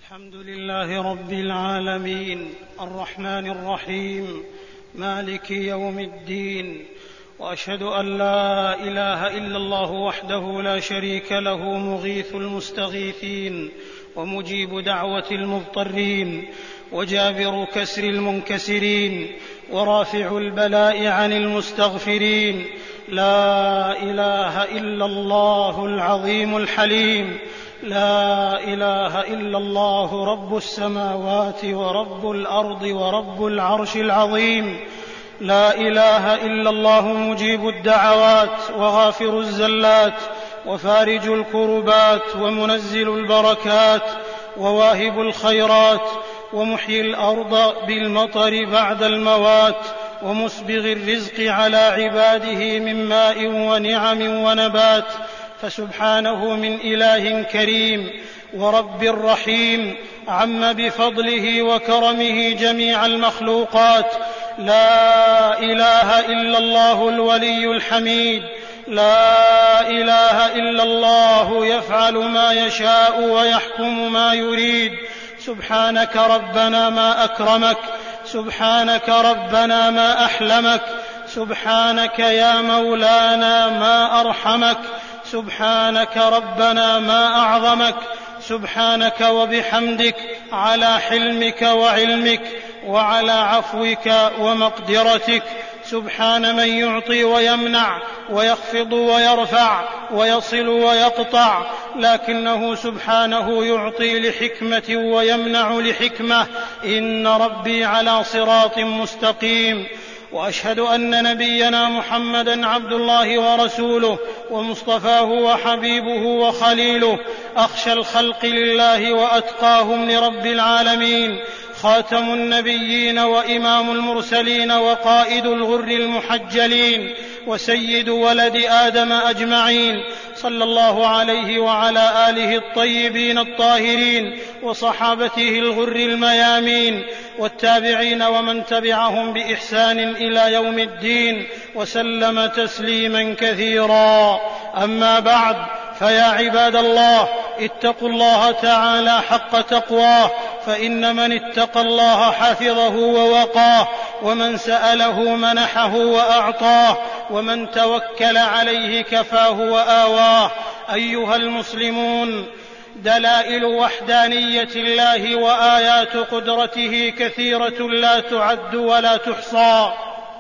الحمد لله رب العالمين الرحمن الرحيم مالك يوم الدين، وأشهد أن لا إله إلا الله وحده لا شريك له مغيث المستغيثين ومجيب دعوة المضطرين وجابر كسر المنكسرين ورافع البلاء عن المستغفرين. لا إله إلا الله العظيم الحليم، لا إله إلا الله رب السماوات ورب الأرض ورب العرش العظيم. لا إله إلا الله مجيب الدعوات وغافر الزلات وفارج الكربات ومنزل البركات وواهب الخيرات ومحيي الأرض بالمطر بعد الموات ومسبغ الرزق على عباده من ماء ونعم ونبات، فسبحانه من إله كريم ورب رحيم عم بفضله وكرمه جميع المخلوقات. لا إله إلا الله الولي الحميد، لا إله إلا الله يفعل ما يشاء ويحكم ما يريد. سبحانك ربنا ما أكرمك، سبحانك ربنا ما أحلمك، سبحانك يا مولانا ما أرحمك، سبحانك ربنا ما أعظمك، سبحانك وبحمدك على حلمك وعلمك وعلى عفوك ومقدرتك. سبحان من يعطي ويمنع ويخفض ويرفع ويصل ويقطع، لكنه سبحانه يعطي لحكمة ويمنع لحكمة. إن ربي على صراط مستقيم. وأشهد أن نبينا محمدًا عبد الله ورسوله ومصطفاه وحبيبه وخليله، أخشى الخلق لله وأتقاهم لرب العالمين، خاتم النبيين وإمام المرسلين وقائد الغر المحجلين وسيد ولد آدم أجمعين، صلى الله عليه وعلى آله الطيبين الطاهرين وصحابته الغر الميامين والتابعين ومن تبعهم بإحسان إلى يوم الدين، وسلم تسليما كثيرا. أما بعد، فيا عباد الله، اتقوا الله تعالى حق تقواه، فإن من اتقى الله حفظه ووقاه، ومن سأله منحه وأعطاه، ومن توكل عليه كفاه وآواه. أيها المسلمون، دلائل وحدانية الله وآيات قدرته كثيرة لا تعد ولا تحصى،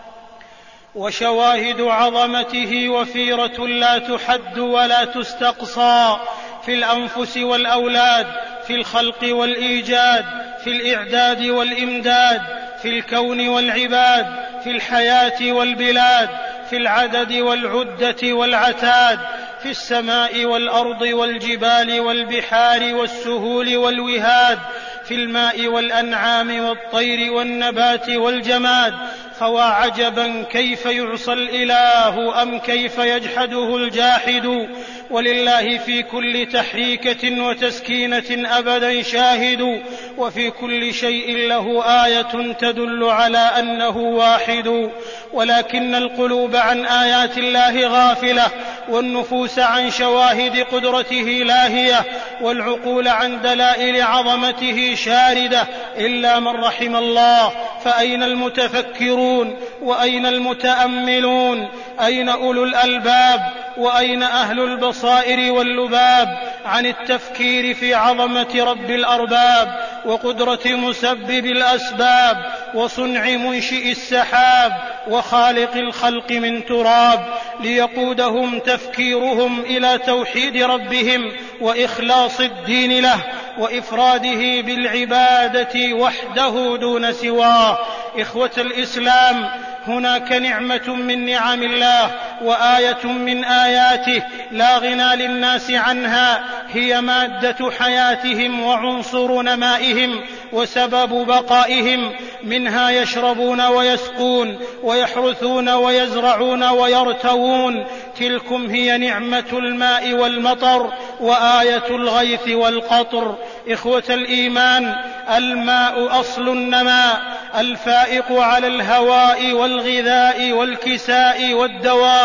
وشواهد عظمته وفيرة لا تحد ولا تستقصى، في الأنفس والأولاد، في الخلق والإيجاد، في الإعداد والإمداد، في الكون والعباد، في الحياة والبلاد، في العدد والعدة والعتاد، في السماء والأرض والجبال والبحار والسهول والوهاد، في الماء والأنعام والطير والنبات والجماد. فوا عجبا كيف يعصى الإله أم كيف يجحده الجاحد. ولله في كل تحريكة وتسكينة أبدا شاهد، وفي كل شيء له آية تدل على أنه واحد. ولكن القلوب عن آيات الله غافلة، والنفوس عن شواهد قدرته لاهية، والعقول عن دلائل عظمته شاردة، إلا من رحم الله. فأين المتفكرون؟ وأين المتأملون؟ أين أولو الألباب؟ وأين أهل البصائر واللباب عن التفكير في عظمة رب الأرباب وقدرة مسبب الأسباب وصنع منشئ السحاب وخالق الخلق من تراب، ليقودهم تفكيرهم إلى توحيد ربهم وإخلاص الدين له وإفراده بالعبادة وحده دون سواه. إخوة الإسلام، هناك نعمة من نعم الله وآية من آياته لا غنى للناس عنها، هي مادة حياتهم وعنصر نمائهم وسبب بقائهم. منها يشربون ويسقون ويحرثون ويزرعون ويرتوون. تلكم هي نعمة الماء والمطر وآية الغيث والقطر. إخوة الإيمان، الماء أصل النماء الفائق على الهواء والغذاء والكساء والدواء،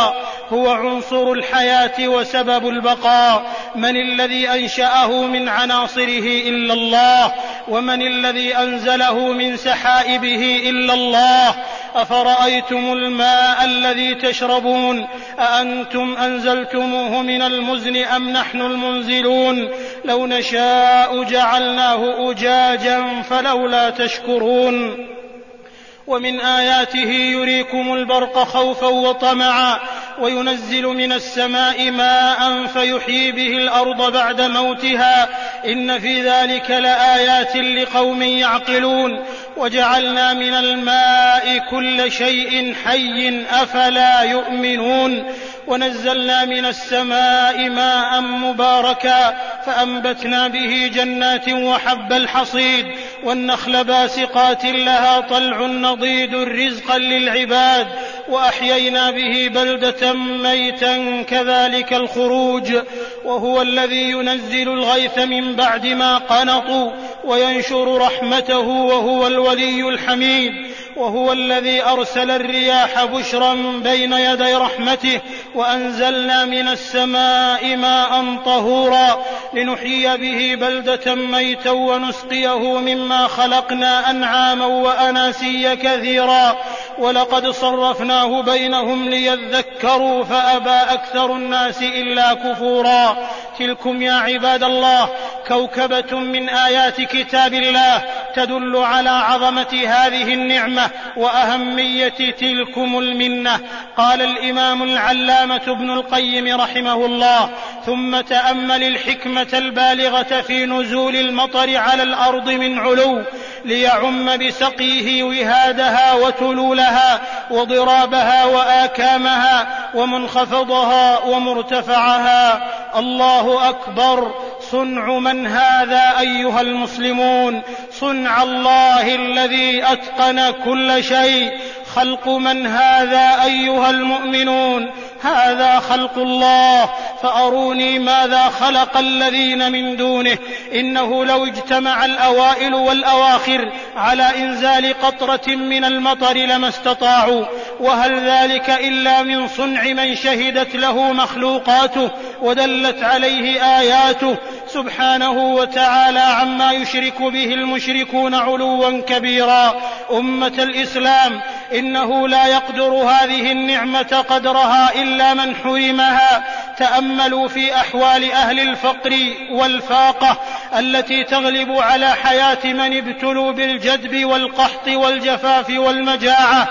هو عنصر الحياة وسبب البقاء. من الذي أنشأه من عناصره إلا الله؟ ومن الذي أنزله من سحائبه إلا الله؟ أفرأيتم الماء الذي تشربون أأنتم أنزلتموه من المزن أم نحن المنزلون؟ لو نشاء جعلناه أجاجا فلولا تشكرون. ومن آياته يريكم البرق خوفا وطمعا وينزل من السماء ماء فيحيي به الأرض بعد موتها إن في ذلك لآيات لقوم يعقلون. وجعلنا من الماء كل شيء حي أفلا يؤمنون. ونزلنا من السماء ماء مباركا فأنبتنا به جنات وحب الحصيد والنخل باسقات لها طلع نضيد رزقا للعباد وأحيينا به بلدة ميتا كذلك الخروج. وهو الذي ينزل الغيث من بعد ما قنطوا وينشر رحمته وهو الولي الحميد. وهو الذي أرسل الرياح بشرا بين يدي رحمته وأنزلنا من السماء ماء طهورا لنحيي به بلدة ميتا ونسقيه مما خلقنا أنعاما وأناسيا كثيرا. ولقد صرفناه بينهم ليذكروا فأبى أكثر الناس إلا كفورا. تلكم يا عباد الله كوكبة من آيات كتاب الله تدل على عظمة هذه النعمة وأهمية تلكم المنة. قال الإمام العلامة ابن القيم رحمه الله: ثم تأمل الحكمة البالغة في نزول المطر على الأرض من علو ليعم بسقيه وهادها وتلولها وضرابها وآكامها ومنخفضها ومرتفعها. الله أكبر. صنع من هذا أيها المسلمون؟ صنع الله الذي أتقن كل شيء. خلق من هذا أيها المؤمنون؟ هذا خلق الله. فأروني ماذا خلق الذين من دونه. إنه لو اجتمع الأوائل والأواخر على إنزال قطرة من المطر لما استطاعوا. وهل ذلك إلا من صنع من شهدت له مخلوقاته ودلت عليه آياته سبحانه وتعالى عما يشرك به المشركون علوا كبيرا. أمة الإسلام، إنه لا يقدر هذه النعمة قدرها إلا من حرمها. تأملوا في أحوال أهل الفقر والفاقة التي تغلب على حياة من ابتلوا بالجدب والقحط والجفاف والمجاعة.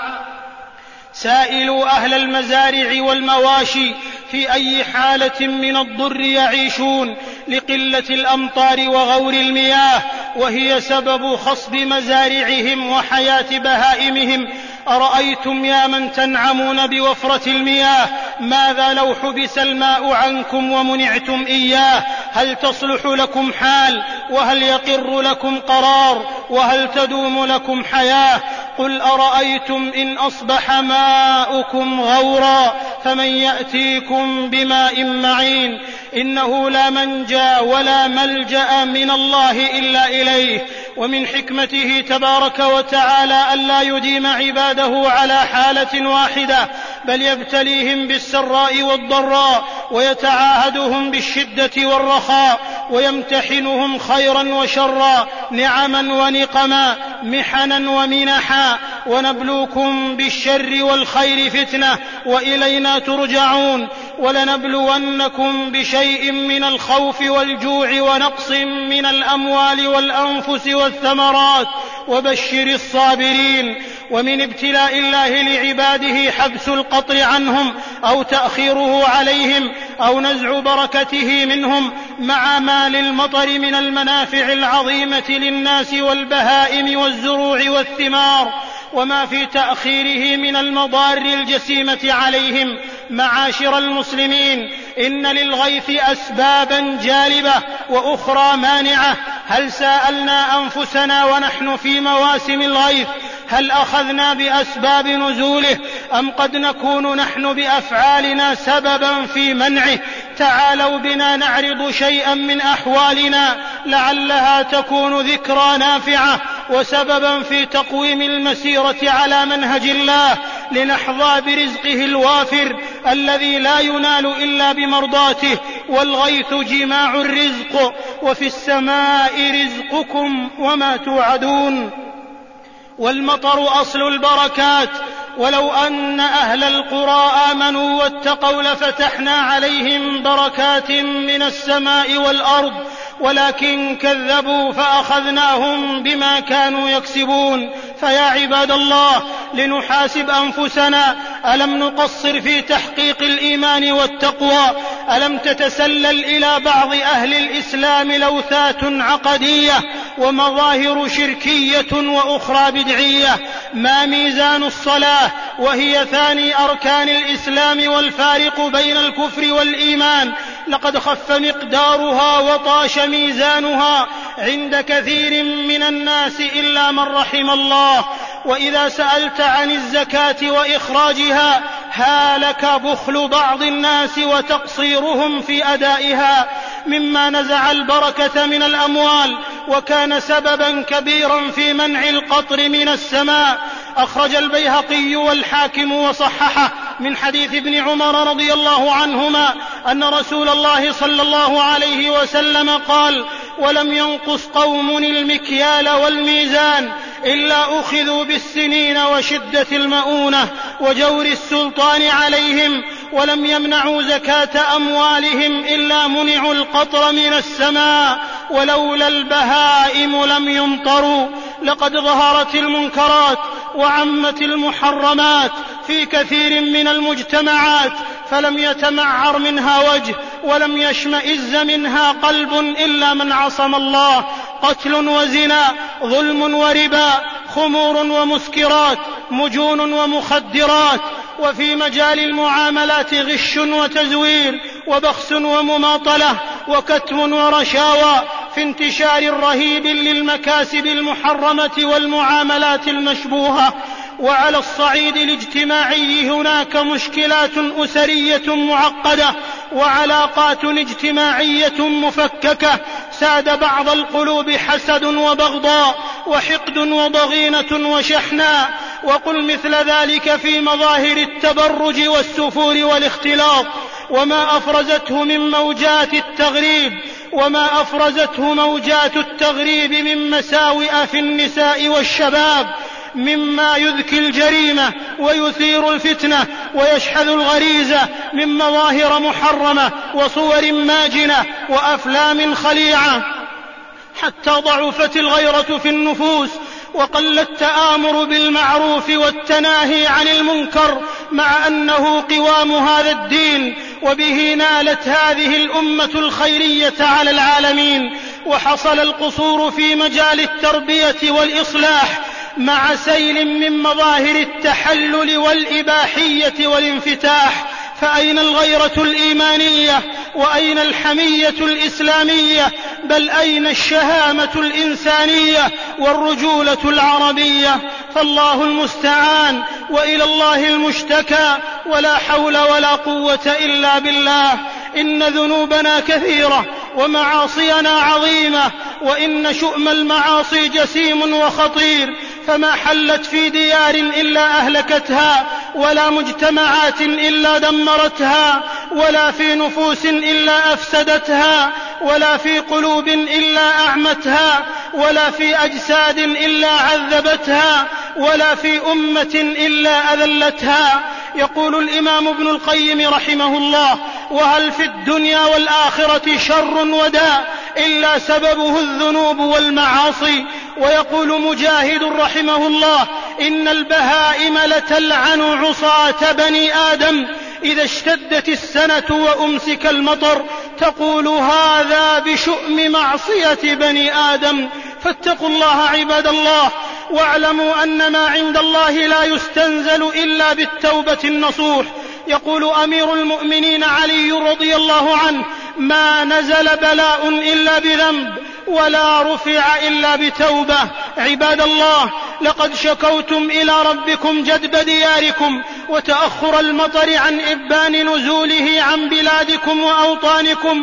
سائلوا أهل المزارع والمواشي في أي حالة من الضر يعيشون لقلة الأمطار وغور المياه وهي سبب خصب مزارعهم وحياة بهائمهم. أرأيتم يا من تنعمون بوفرة المياه ماذا لو حبس الماء عنكم ومنعتم إياه؟ هل تصلح لكم حال؟ وهل يقر لكم قرار؟ وهل تدوم لكم حياة؟ قل أرأيتم إن أصبح ماؤكم غورا فمن يأتيكم بماء معين. إنه لا منجى ولا ملجأ من الله إلا إليه. ومن حكمته تبارك وتعالى ألا يديم عباده على حالة واحدة بل يبتليهم بالسراء والضراء ويتعاهدهم بالشدة والرخاء ويمتحنهم خيرا وشرا نعما ونقما محنا ومنحا. ونبلوكم بالشر والخير فتنة وإلينا ترجعون. ولنبلونكم بشيء من الخوف والجوع ونقص من الأموال والأنفس والثمرات وبشر الصابرين. ومن ابتلاء الله لعباده حبس القطر عنهم أو تأخيره عليهم أو نزع بركته منهم مع ما للمطر من المنافع العظيمة للناس والبهائم والزروع والثمار وما في تأخيره من المضار الجسيمة عليهم. معاشر المسلمين، إن للغيث أسبابا جالبة وأخرى مانعة. هل سألنا أنفسنا ونحن في مواسم الغيث هل أخذنا بأسباب نزوله أم قد نكون نحن بأفعالنا سببا في منعه؟ تعالوا بنا نعرض شيئا من أحوالنا لعلها تكون ذكرى نافعة وسببا في تقويم المسيرة على منهج الله. لنحظى برزقه الوافر الذي لا ينال إلا بمرضاته. والغيث جماع الرزق، وفي السماء رزقكم وما توعدون. والمطر أصل البركات، ولو أن أهل القرى آمنوا واتقوا لفتحنا عليهم بركات من السماء والأرض، ولكن كذبوا فأخذناهم بما كانوا يكسبون. فيا عباد الله، لنحاسب أنفسنا، ألم نقصر في تحقيق الإيمان والتقوى؟ ألم تتسلل إلى بعض أهل الإسلام لوثات عقدية ومظاهر شركية وأخرى بدعية؟ ما ميزان الصلاة وهي ثاني أركان الإسلام والفارق بين الكفر والإيمان؟ لقد خف مقدارها وطاش ميزانها عند كثير من الناس إلا من رحم الله. وإذا سألت عن الزكاة وإخراجها، هالك بخل بعض الناس وتقصيرهم في أدائها، مما نزع البركة من الأموال وكان سببا كبيرا في منع القطر من السماء. أخرج البيهقي والحاكم وصححه من حديث ابن عمر رضي الله عنهما أن رسول الله صلى الله عليه وسلم قال: ولم ينقص قوم المكيال والميزان إلا أخذوا بالسنين وشدة المؤونة وجور السلطان عليهم، ولم يمنعوا زكاة أموالهم إلا منعوا القطر من السماء، ولولا البهائم لم يمطروا. لقد ظهرت المنكرات وعمت المحرمات في كثير من المجتمعات، فلم يتمعر منها وجه ولم يشمئز منها قلب إلا من عصم الله. قتل وزنا، ظلم وربا، خمور ومسكرات، مجون ومخدرات. وفي مجال المعاملات غش وتزوير وبخس ومماطلة وكتم ورشاوى، في انتشار رهيب للمكاسب المحرمة والمعاملات المشبوهة. وعلى الصعيد الاجتماعي هناك مشكلات أسرية معقدة وعلاقات اجتماعية مفككة، ساد بعض القلوب حسد وبغضاء وحقد وضغينة وشحناء. وقل مثل ذلك في مظاهر التبرج والسفور والاختلاط، وما أفرزته موجات التغريب من مساوئ في النساء والشباب، مما يذكي الجريمة ويثير الفتنة ويشحذ الغريزة من مظاهر محرمة وصور ماجنة وأفلام خليعة، حتى ضعفت الغيرة في النفوس وقل التآمر بالمعروف والتناهي عن المنكر، مع أنه قوام هذا الدين، وبه نالت هذه الأمة الخيرية على العالمين. وحصل القصور في مجال التربية والإصلاح مع سيل من مظاهر التحلل والإباحية والانفتاح. فأين الغيرة الإيمانية؟ وأين الحمية الإسلامية؟ بل أين الشهامة الإنسانية والرجولة العربية؟ فالله المستعان وإلى الله المشتكى، ولا حول ولا قوة إلا بالله. إن ذنوبنا كثيرة ومعاصينا عظيمة، وإن شؤم المعاصي جسيم وخطير، فما حلت في ديار إلا أهلكتها، ولا مجتمعات إلا دمرتها، ولا في نفوس إلا أفسدتها، ولا في قلوب إلا أعمتها، ولا في أجساد إلا عذبتها، ولا في أمة إلا أذلتها. يقول الإمام ابن القيم رحمه الله: وهل في الدنيا والآخرة شر وداء إلا سببه الذنوب والمعاصي؟ ويقول مجاهد رحمه الله: إن البهائم لتلعن عصاة بني آدم إذا اشتدت السنة وأمسك المطر، تقول هذا بشؤم معصية بني آدم. فاتقوا الله عباد الله، واعلموا أن ما عند الله لا يستنزل إلا بالتوبة النصوح. يقول أمير المؤمنين علي رضي الله عنه: ما نزل بلاء إلا بذنب، ولا رفع إلا بتوبة. عباد الله، لقد شكوتم إلى ربكم جدب دياركم وتأخر المطر عن إبان نزوله عن بلادكم وأوطانكم،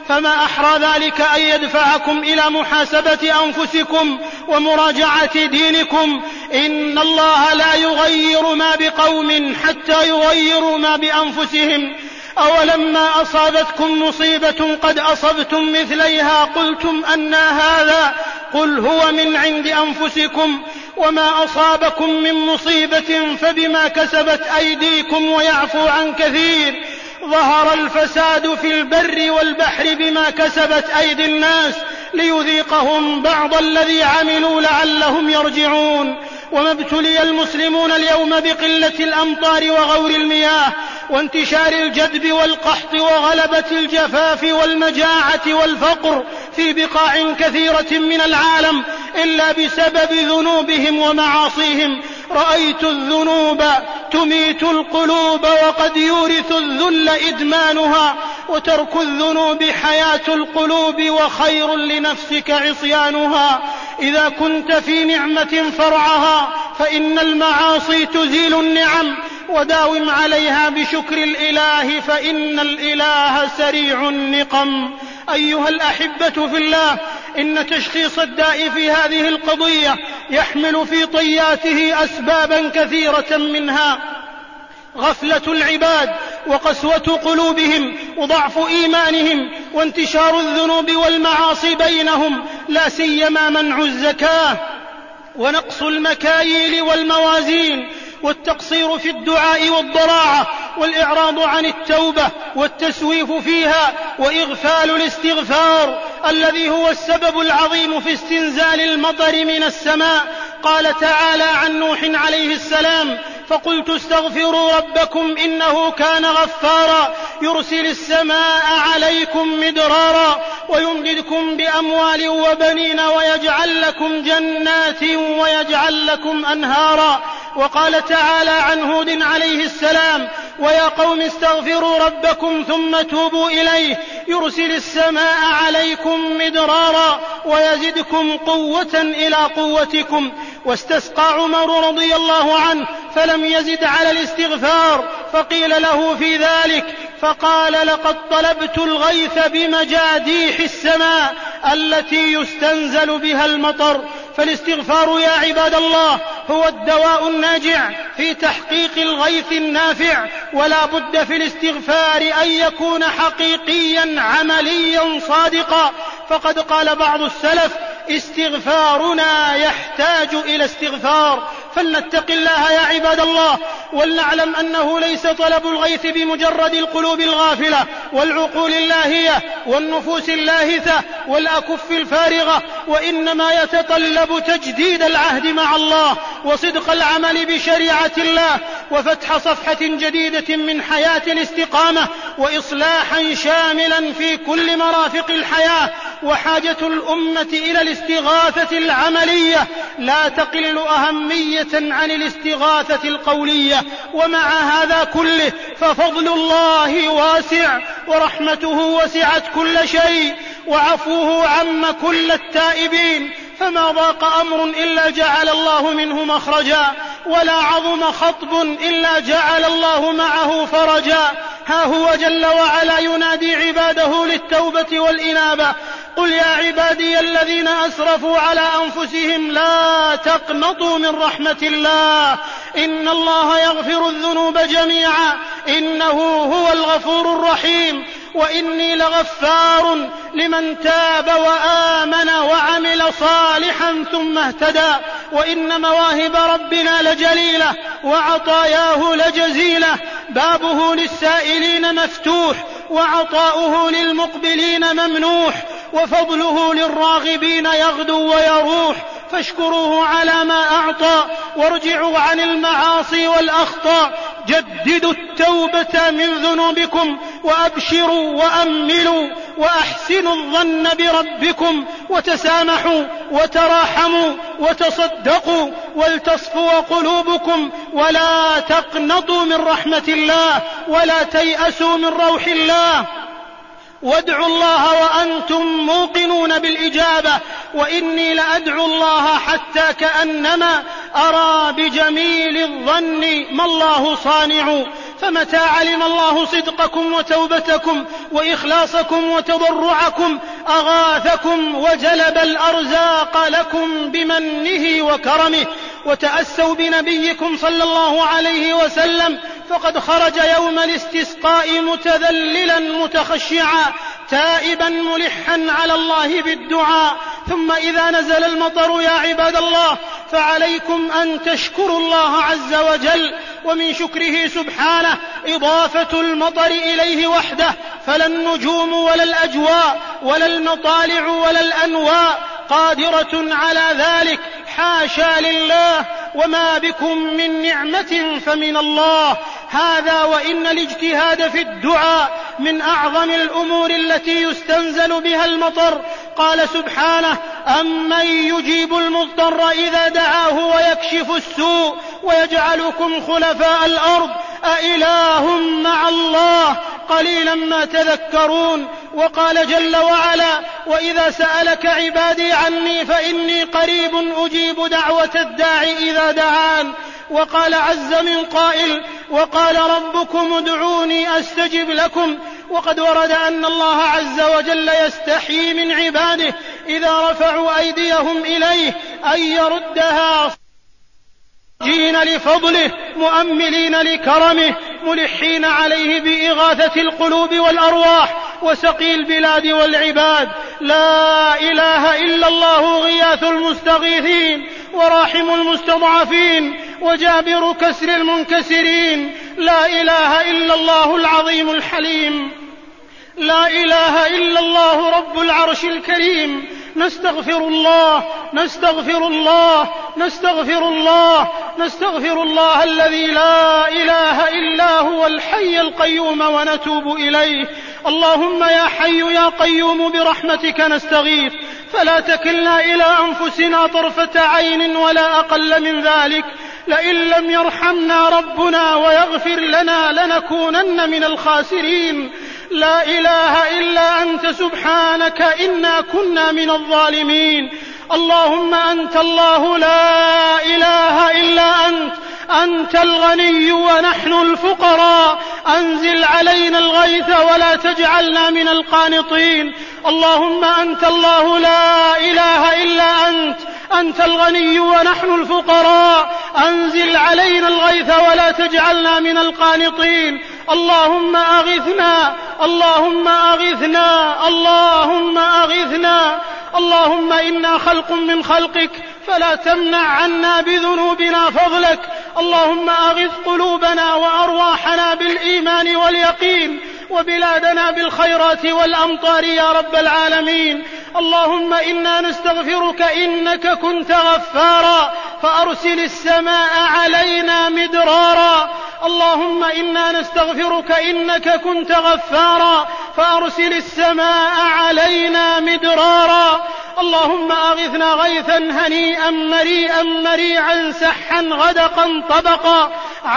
فما أحرى ذلك أن يدفعكم إلى محاسبة أنفسكم ومراجعة دينكم. إن الله لا يغير ما بقوم حتى يغيروا ما بأنفسهم. أولما أصابتكم مصيبة قد أصبتم مثليها قلتم أنى هذا قل هو من عند أنفسكم وما أصابكم من مصيبة فبما كسبت أيديكم ويعفو عن كثير. ظهر الفساد في البر والبحر بما كسبت أيدي الناس ليذيقهم بعض الذي عملوا لعلهم يرجعون. وما ابتلي المسلمون اليوم بقلة الأمطار وغور المياه وانتشار الجدب والقحط وغلبة الجفاف والمجاعة والفقر في بقاع كثيرة من العالم إلا بسبب ذنوبهم ومعاصيهم. رأيت الذنوب تميت القلوب وقد يورث الذل إدمانها وترك الذنوب حياة القلوب وخير لنفسك عصيانها. إذا كنت في نعمة فرعها فإن المعاصي تزيل النعم وداوم عليها بشكر الإله فإن الإله سريع النقم. أيها الأحبة في الله، إن تشخيص الداء في هذه القضية يحمل في طياته أسبابا كثيرة منها غفلة العباد وقسوة قلوبهم وضعف إيمانهم وانتشار الذنوب والمعاصي بينهم، لا سيما منع الزكاة ونقص المكاييل والموازين والتقصير في الدعاء والضراعة والإعراض عن التوبة والتسويف فيها وإغفال الاستغفار الذي هو السبب العظيم في استنزال المطر من السماء. قال تعالى عن نوح عليه السلام: فقلت استغفروا ربكم إنه كان غفارا يرسل السماء عليكم مدرارا ويمددكم بأموال وبنين ويجعل لكم جنات ويجعل لكم أنهارا. وقال تعالى عن هود عليه السلام: ويا قوم استغفروا ربكم ثم توبوا إليه يرسل السماء عليكم مدرارا ويزدكم قوة إلى قوتكم. واستسقى عمر رضي الله عنه فلم يزد على الاستغفار فقيل له في ذلك فقال: لقد طلبت الغيث بمجاديح السماء التي يستنزل بها المطر. فالاستغفار يا عباد الله هو الدواء الناجع في تحقيق الغيث النافع، ولا بد في الاستغفار أن يكون حقيقيا عمليا صادقا. فقد قال بعض السلف: استغفارنا يحتاج إلى استغفار. فلنتق الله يا عباد الله، ولنعلم أنه ليس طلب الغيث بمجرد القلوب الغافلة والعقول اللاهية والنفوس اللاهثة والأكف الفارغة، وإنما يتطلب تجديد العهد مع الله وصدق العمل بشريعة الله وفتح صفحة جديدة من حياة الاستقامة وإصلاحا شاملا في كل مرافق الحياة. وحاجة الأمة إلى الاستغاثة العملية لا تقل أهمية عن الاستغاثة القولية. ومع هذا كله ففضل الله واسع ورحمته وسعت كل شيء وعفوه عم كل التائبين، فما ضاق أمر إلا جعل الله منه مخرجا ولا عظم خطب إلا جعل الله معه فرجا. ها هو جل وعلا ينادي عباده للتوبة والإنابة: قل يا عبادي الذين أسرفوا على أنفسهم لا تقنطوا من رحمة الله إن الله يغفر الذنوب جميعا إنه هو الغفور الرحيم وإني لغفار لمن تاب وآمن وعمل صالحا ثم اهتدى. وإن مواهب ربنا لجليلة وعطاياه لجزيلة، بابه للسائلين مفتوح وعطاؤه للمقبلين ممنوح، وفضله للراغبين يغدو ويروح. فاشكروه على ما أعطى وارجعوا عن المعاصي والأخطاء، جددوا التوبة من ذنوبكم وأبشروا وأملوا وأحسنوا الظن بربكم وتسامحوا وتراحموا وتصدقوا ولتصفوا قلوبكم ولا تقنطوا من رحمة الله ولا تيأسوا من روح الله. وادعوا الله وأنتم موقنون بالإجابة، وإني لأدعو الله حتى كأنما أرى بجميل الظن ما الله صانع. فمتى علم الله صدقكم وتوبتكم وإخلاصكم وتضرعكم أغاثكم وجلب الأرزاق لكم بمنه وكرمه. وتأسوا بنبيكم صلى الله عليه وسلم، فقد خرج يوم الاستسقاء متذللا متخشعا تائبا ملحا على الله بالدعاء. ثم إذا نزل المطر يا عباد الله فعليكم أن تشكروا الله عز وجل، ومن شكره سبحانه إضافة المطر إليه وحده، فلا النجوم ولا الأجواء ولا المطالع ولا الأنواء قادرة على ذلك، حاشا لله، وما بكم من نعمة فمن الله. هذا وإن الاجتهاد في الدعاء من أعظم الأمور التي يستنزل بها المطر. قال سبحانه: أمن يجيب المضطر إذا دعاه ويكشف السوء ويجعلكم خلفاء الأرض أإله مع الله قليلا ما تذكرون. وقال جل وعلا: وإذا سألك عبادي عني فإني قريب أجيب دعوة الداع إذا دعان. وقال عز من قائل: وقال ربكم ادعوني أستجب لكم. وقد ورد أن الله عز وجل يستحيي من عباده إذا رفعوا أيديهم إليه أن يردها جين لفضله مؤملين لكرمه ملحين عليه بإغاثة القلوب والأرواح وسقي البلاد والعباد. لا إله إلا الله غياث المستغيثين وراحم المستضعفين وجابر كسر المنكسرين. لا إله إلا الله العظيم الحليم. لا إله إلا الله رب العرش الكريم. نستغفر الله نستغفر الله نستغفر الله نستغفر الله الذي لا إله إلا هو الحي القيوم ونتوب إليه. اللهم يا حي يا قيوم برحمتك نستغيث، فلا تكلنا إلى أنفسنا طرفة عين ولا أقل من ذلك. لئن لم يرحمنا ربنا ويغفر لنا لنكونن من الخاسرين. لا إله إلا أنت سبحانك إنا كنا من الظالمين. اللهم أنت الله لا إله إلا أنت، أنت الغني ونحن الفقراء، أنزل علينا الغيث ولا تجعلنا من القانطين. اللهم أنت الله لا إله إلا أنت، أنت الغني ونحن الفقراء، أنزل علينا الغيث ولا تجعلنا من القانطين. اللهم أغثنا اللهم أغثنا اللهم أغثنا. اللهم إنا خلق من خلقك فلا تمنع عنا بذنوبنا فضلك. اللهم أغث قلوبنا وأرواحنا بالإيمان واليقين وبلادنا بالخيرات والأمطار يا رب العالمين. اللهم إنا نستغفرك إنك كنت غفارا فأرسل السماء علينا مدرارا. اللهم إنا نستغفرك إنك كنت غفارا فأرسل السماء علينا مدرارا. اللهم أغثنا غيثا هنيئا مريئا مريعا سحا غدقا طبقا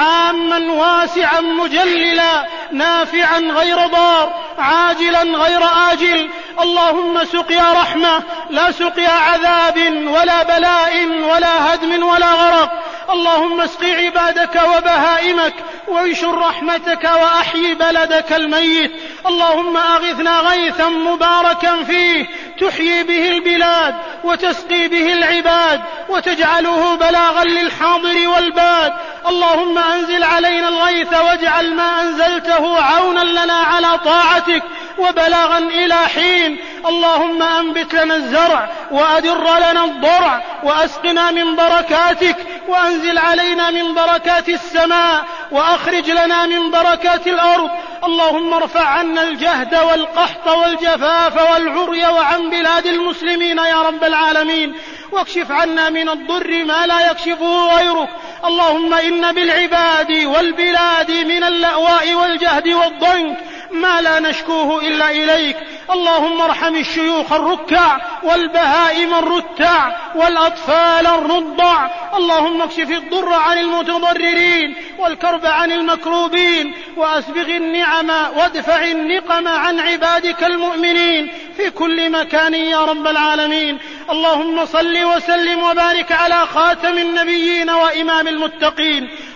عاما واسعا مجللا نافعا غير ضار عاجلا غير آجل. اللهم سقيا رحمة لا سقيا عذاب ولا بلاء ولا هدم ولا غرق. اللهم اسق عبادك وبهائمك وانشر رحمتك وأحيي بلدك الميت. اللهم أغثنا غيثا مباركا فيه تحيي به البلاد وتسقي به العباد وتجعله بلاغا للحاضر والباد. اللهم أنزل علينا الغيث واجعل ما أنزلته عونا لنا على طاعتك وبلاغا إلى حين. اللهم أنبت لنا الزرع وأدر لنا الضرع وأسقنا من بركاتك وأنزل علينا من بركات السماء وأخرج لنا من بركات الأرض. اللهم ارفع عنا الجهد والقحط والجفاف والعري وعن بلاد المسلمين يا رب العالمين، واكشف عنا من الضر ما لا يكشفه غيرك. اللهم إن بالعباد والبلاد من اللأواء والجهد والضنك ما لا نشكوه إلا إليك. اللهم ارحم الشيوخ الركع والبهائم الرتع والأطفال الرضع. اللهم اكشف الضر عن المتضررين والكرب عن المكروبين وأسبغ النعم وادفع النقم عن عبادك المؤمنين في كل مكان يا رب العالمين. اللهم صل وسلم وبارك على خاتم النبيين وإمام المتقين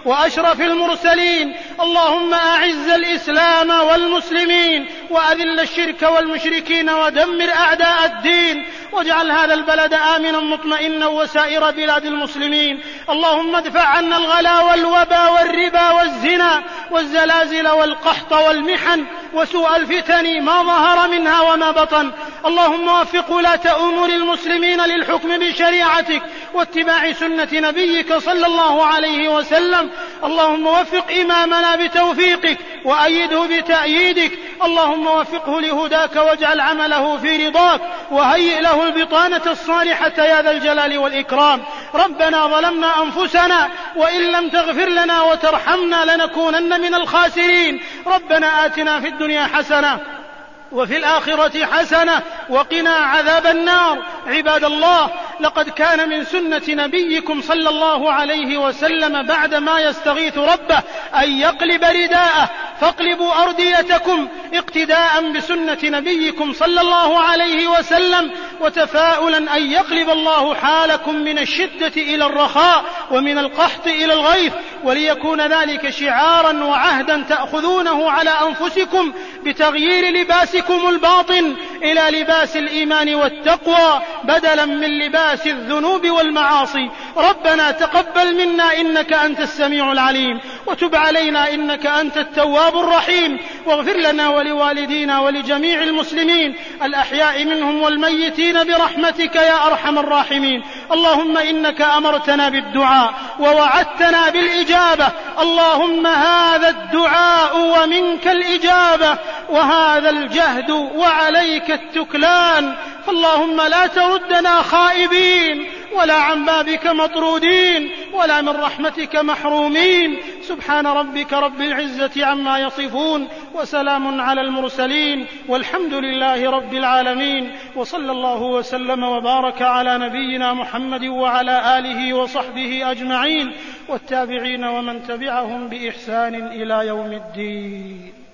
وأشرف المرسلين. اللهم أعز الإسلام والمسلمين وأذل الشرك والمشركين ودمر أعداء الدين، واجعل هذا البلد آمنا مطمئنا وسائر بلاد المسلمين. اللهم ادفع عنا الغلا والوبا والربا والزنا والزلازل والقحط والمحن وسوء الفتن ما ظهر منها وما بطن. اللهم وفق ولاة أمور المسلمين للحكم بشريعتك واتباع سنة نبيك صلى الله عليه وسلم. اللهم وفق إمامنا بتوفيقك وأيده بتأييدك. اللهم وفقه لهداك واجعل عمله في رضاك وهيئ له البطانة الصالحة يا ذا الجلال والإكرام. ربنا ظلمنا أنفسنا وإن لم تغفر لنا وترحمنا لنكونن من الخاسرين. ربنا آتنا في الدنيا حسنة وفي الآخرة حسنة وقنا عذاب النار. عباد الله، لقد كان من سنة نبيكم صلى الله عليه وسلم بعد ما يستغيث ربه أن يقلب رداءه، فاقلبوا أرديتكم اقتداء بسنة نبيكم صلى الله عليه وسلم وتفاؤلا أن يقلب الله حالكم من الشدة إلى الرخاء ومن القحط إلى الغيث، وليكون ذلك شعارا وعهدا تأخذونه على أنفسكم بتغيير لباسكم الباطن إلى لباس الإيمان والتقوى بدلا من لباس الذنوب والمعاصي. ربنا تقبل منا إنك أنت السميع العليم، وتب علينا إنك أنت التواب الرحيم، واغفر لنا ولوالدينا ولجميع المسلمين الأحياء منهم والميتين برحمتك يا أرحم الراحمين. اللهم إنك أمرتنا بالدعاء ووعدتنا بالإجابة. اللهم هذا الدعاء ومنك الإجابة وهذا الجهد وعليك التكلان، فاللهم لا تردنا خائبين ولا عن بابك مطرودين ولا من رحمتك محرومين. سبحان ربك رب العزة عما يصفون وسلام على المرسلين والحمد لله رب العالمين، وصلى الله وسلم وبارك على نبينا محمد وعلى آله وصحبه أجمعين والتابعين ومن تبعهم بإحسان إلى يوم الدين.